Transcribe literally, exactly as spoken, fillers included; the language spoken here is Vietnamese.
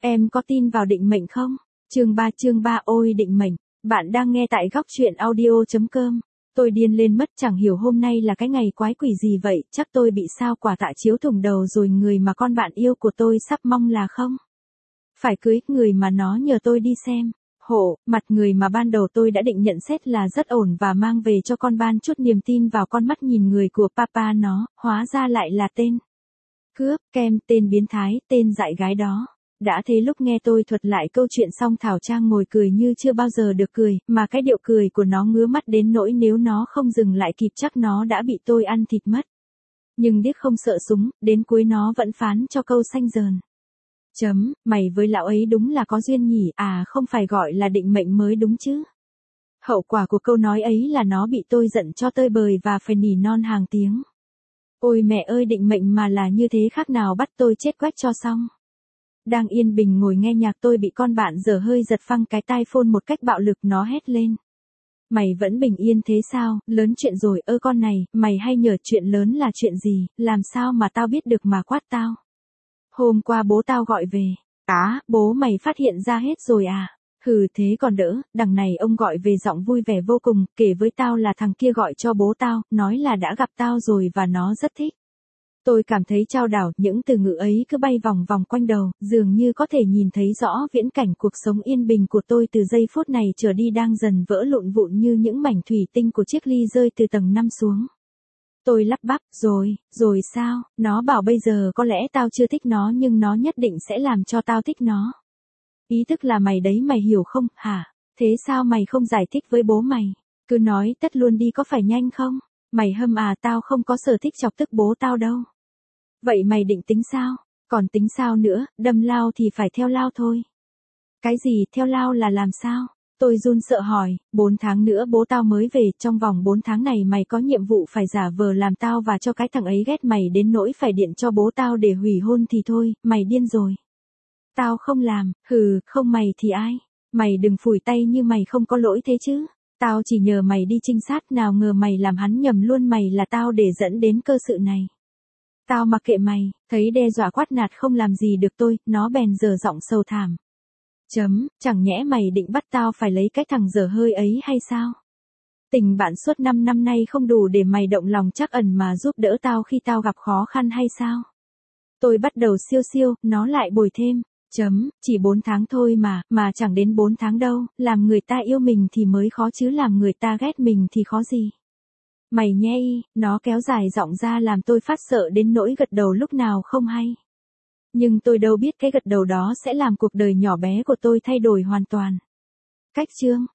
Em có tin vào định mệnh không? Chương ba chương ba ôi định mệnh. Bạn đang nghe tại góc truyện audio.com. Tôi điên lên mất, chẳng hiểu hôm nay là cái ngày quái quỷ gì vậy, chắc tôi bị sao quả tạ chiếu thủng đầu rồi, người mà con bạn yêu của tôi sắp mong là không phải cưới, người mà nó nhờ tôi đi xem hộ, mặt người mà ban đầu tôi đã định nhận xét là rất ổn và mang về cho con ban chút niềm tin vào con mắt nhìn người của papa nó, hóa ra lại là tên cướp, kem, tên biến thái, tên dại gái đó. Đã thế lúc nghe tôi thuật lại câu chuyện xong Thảo Trang ngồi cười như chưa bao giờ được cười, mà cái điệu cười của nó ngứa mắt đến nỗi nếu nó không dừng lại kịp chắc nó đã bị tôi ăn thịt mất. Nhưng điếc không sợ súng, đến cuối nó vẫn phán cho câu xanh dờn. Chấm, mày với lão ấy đúng là có duyên nhỉ, à không phải gọi là định mệnh mới đúng chứ. Hậu quả của câu nói ấy là nó bị tôi giận cho tơi bời và phải nỉ non hàng tiếng. Ôi mẹ ơi, định mệnh mà là như thế khác nào bắt tôi chết quách cho xong. Đang yên bình ngồi nghe nhạc tôi bị con bạn dở hơi giật phăng cái tai phone một cách bạo lực, nó hét lên. Mày vẫn bình yên thế sao, lớn chuyện rồi, ơ con này, mày hay nhờ chuyện lớn là chuyện gì, làm sao mà tao biết được mà quát tao. Hôm qua bố tao gọi về. Á, bố mày phát hiện ra hết rồi à? Hừ thế còn đỡ, đằng này ông gọi về giọng vui vẻ vô cùng, kể với tao là thằng kia gọi cho bố tao, nói là đã gặp tao rồi và nó rất thích. Tôi cảm thấy chao đảo, những từ ngữ ấy cứ bay vòng vòng quanh đầu, dường như có thể nhìn thấy rõ viễn cảnh cuộc sống yên bình của tôi từ giây phút này trở đi đang dần vỡ lụn vụn như những mảnh thủy tinh của chiếc ly rơi từ tầng năm xuống. Tôi lắp bắp, rồi, rồi sao, nó bảo bây giờ có lẽ tao chưa thích nó nhưng nó nhất định sẽ làm cho tao thích nó. Ý thức là mày đấy, mày hiểu không, hả? Thế sao mày không giải thích với bố mày? Cứ nói tất luôn đi, có phải nhanh không? Mày hâm à, tao không có sở thích chọc tức bố tao đâu. Vậy mày định tính sao? Còn tính sao nữa, đâm lao thì phải theo lao thôi. Cái gì theo lao là làm sao? Tôi run sợ hỏi, bốn tháng nữa bố tao mới về, trong vòng bốn tháng này mày có nhiệm vụ phải giả vờ làm tao và cho cái thằng ấy ghét mày đến nỗi phải điện cho bố tao để hủy hôn thì thôi, mày điên rồi. Tao không làm, hừ, không mày thì ai? Mày đừng phủi tay như mày không có lỗi thế chứ. Tao chỉ nhờ mày đi trinh sát, nào ngờ mày làm hắn nhầm luôn, mày là tao để dẫn đến cơ sự này. Tao mặc kệ mày, thấy đe dọa quát nạt không làm gì được tôi, nó bèn giở giọng sầu thảm. Chấm, chẳng nhẽ mày định bắt tao phải lấy cái thằng dở hơi ấy hay sao? Tình bạn suốt năm năm nay không đủ để mày động lòng trắc ẩn mà giúp đỡ tao khi tao gặp khó khăn hay sao? Tôi bắt đầu siêu siêu, nó lại bồi thêm. Chấm, chỉ bốn tháng thôi mà, mà chẳng đến bốn tháng đâu, làm người ta yêu mình thì mới khó chứ làm người ta ghét mình thì khó gì. Mày nhé y, nó kéo dài giọng ra làm tôi phát sợ đến nỗi gật đầu lúc nào không hay. Nhưng tôi đâu biết cái gật đầu đó sẽ làm cuộc đời nhỏ bé của tôi thay đổi hoàn toàn. Cách chương.